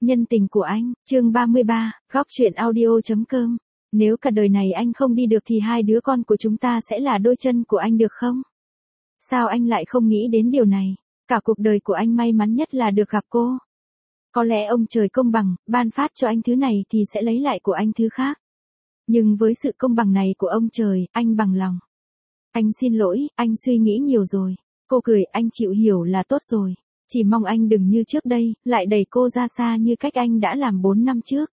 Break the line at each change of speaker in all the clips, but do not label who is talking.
Nhân tình của anh, chương 33, góc truyện audio.com. Nếu cả đời này anh không đi được thì hai đứa con của chúng ta sẽ là đôi chân của anh được không? Sao anh lại không nghĩ đến điều này? Cả cuộc đời của anh may mắn nhất là được gặp cô. Có lẽ ông trời công bằng, ban phát cho anh thứ này thì sẽ lấy lại của anh thứ khác. Nhưng với sự công bằng này của ông trời, anh bằng lòng. Anh xin lỗi, anh suy nghĩ nhiều rồi. Cô cười, anh chịu hiểu là tốt rồi. Chỉ mong anh đừng như trước đây, lại đẩy cô ra xa như cách anh đã làm 4 năm trước.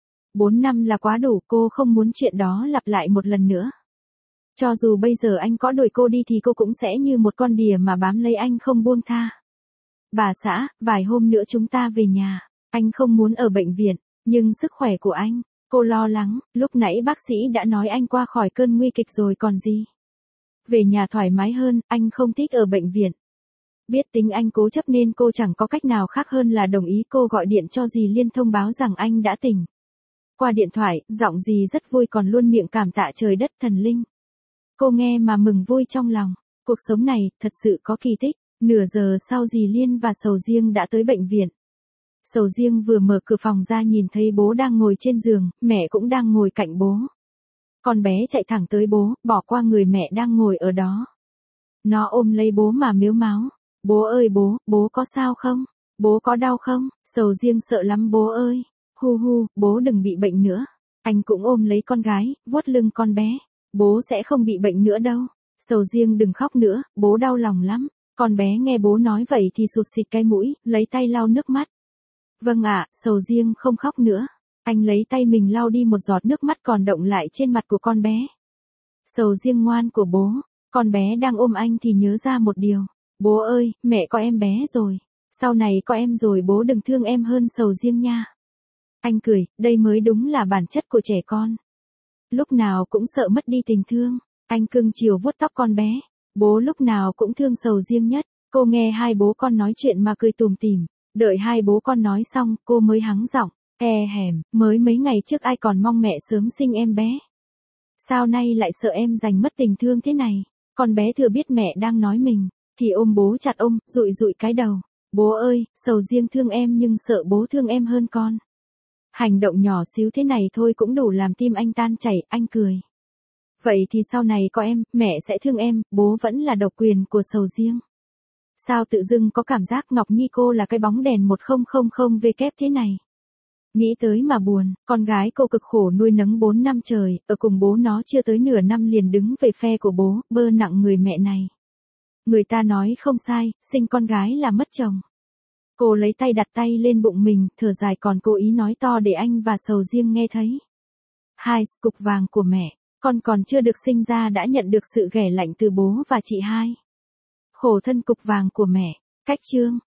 4 năm là quá đủ, cô không muốn chuyện đó lặp lại một lần nữa. Cho dù bây giờ anh có đuổi cô đi thì cô cũng sẽ như một con đỉa mà bám lấy anh không buông tha. Bà xã, vài hôm nữa chúng ta về nhà. Anh không muốn ở bệnh viện, nhưng sức khỏe của anh, cô lo lắng, lúc nãy bác sĩ đã nói anh qua khỏi cơn nguy kịch rồi còn gì. Về nhà thoải mái hơn, anh không thích ở bệnh viện. Biết tính anh cố chấp nên cô chẳng có cách nào khác hơn là đồng ý. Cô gọi điện cho dì Liên thông báo rằng anh đã tỉnh. Qua điện thoại, giọng dì rất vui còn luôn miệng cảm tạ trời đất thần linh. Cô nghe mà mừng vui trong lòng. Cuộc sống này, thật sự có kỳ tích. Nửa giờ sau dì Liên và Sầu Riêng đã tới bệnh viện. Sầu Riêng vừa mở cửa phòng ra nhìn thấy bố đang ngồi trên giường, mẹ cũng đang ngồi cạnh bố. Con bé chạy thẳng tới bố, bỏ qua người mẹ đang ngồi ở đó. Nó ôm lấy bố mà mếu máo. Bố ơi bố có sao không? Bố có đau không? Sầu Riêng sợ lắm bố ơi. Hu hu, bố đừng bị bệnh nữa. Anh cũng ôm lấy con gái, vuốt lưng con bé. Bố sẽ không bị bệnh nữa đâu. Sầu Riêng đừng khóc nữa, bố đau lòng lắm. Con bé nghe bố nói vậy thì sụt xịt cái mũi, lấy tay lau nước mắt. Vâng ạ, Sầu Riêng không khóc nữa. Anh lấy tay mình lau đi một giọt nước mắt còn đọng lại trên mặt của con bé. Sầu Riêng ngoan của bố. Con bé đang ôm anh thì nhớ ra một điều. Bố ơi, mẹ có em bé rồi. Sau này có em rồi bố đừng thương em hơn Sầu Riêng nha. Anh cười, đây mới đúng là bản chất của trẻ con. Lúc nào cũng sợ mất đi tình thương. Anh cưng chiều vuốt tóc con bé. Bố lúc nào cũng thương Sầu Riêng nhất. Cô nghe hai bố con nói chuyện mà cười tủm tỉm. Đợi hai bố con nói xong, cô mới hắng giọng. Hèm, mới mấy ngày trước ai còn mong mẹ sớm sinh em bé. Sao nay lại sợ em giành mất tình thương thế này? Con bé thừa biết mẹ đang nói mình. Thì ôm bố chặt dụi dụi cái đầu. Bố ơi, Sầu Riêng thương em nhưng sợ bố thương em hơn con. Hành động nhỏ xíu thế này thôi cũng đủ làm tim anh tan chảy, anh cười. Vậy thì sau này có em, mẹ sẽ thương em, bố vẫn là độc quyền của Sầu Riêng. Sao tự dưng có cảm giác Ngọc Nhi cô là cái bóng đèn 1000W kép thế này? Nghĩ tới mà buồn, con gái cô cực khổ nuôi nấng 4 năm trời, ở cùng bố nó chưa tới nửa năm liền đứng về phe của bố, bơ nặng người mẹ này. Người ta nói không sai, sinh con gái là mất chồng. Cô lấy tay đặt tay lên bụng mình, thở dài còn cố ý nói to để anh và Sầu Riêng nghe thấy. Hai, cục vàng của mẹ, con còn chưa được sinh ra đã nhận được sự ghẻ lạnh từ bố và chị hai. Khổ thân cục vàng của mẹ, cách chương.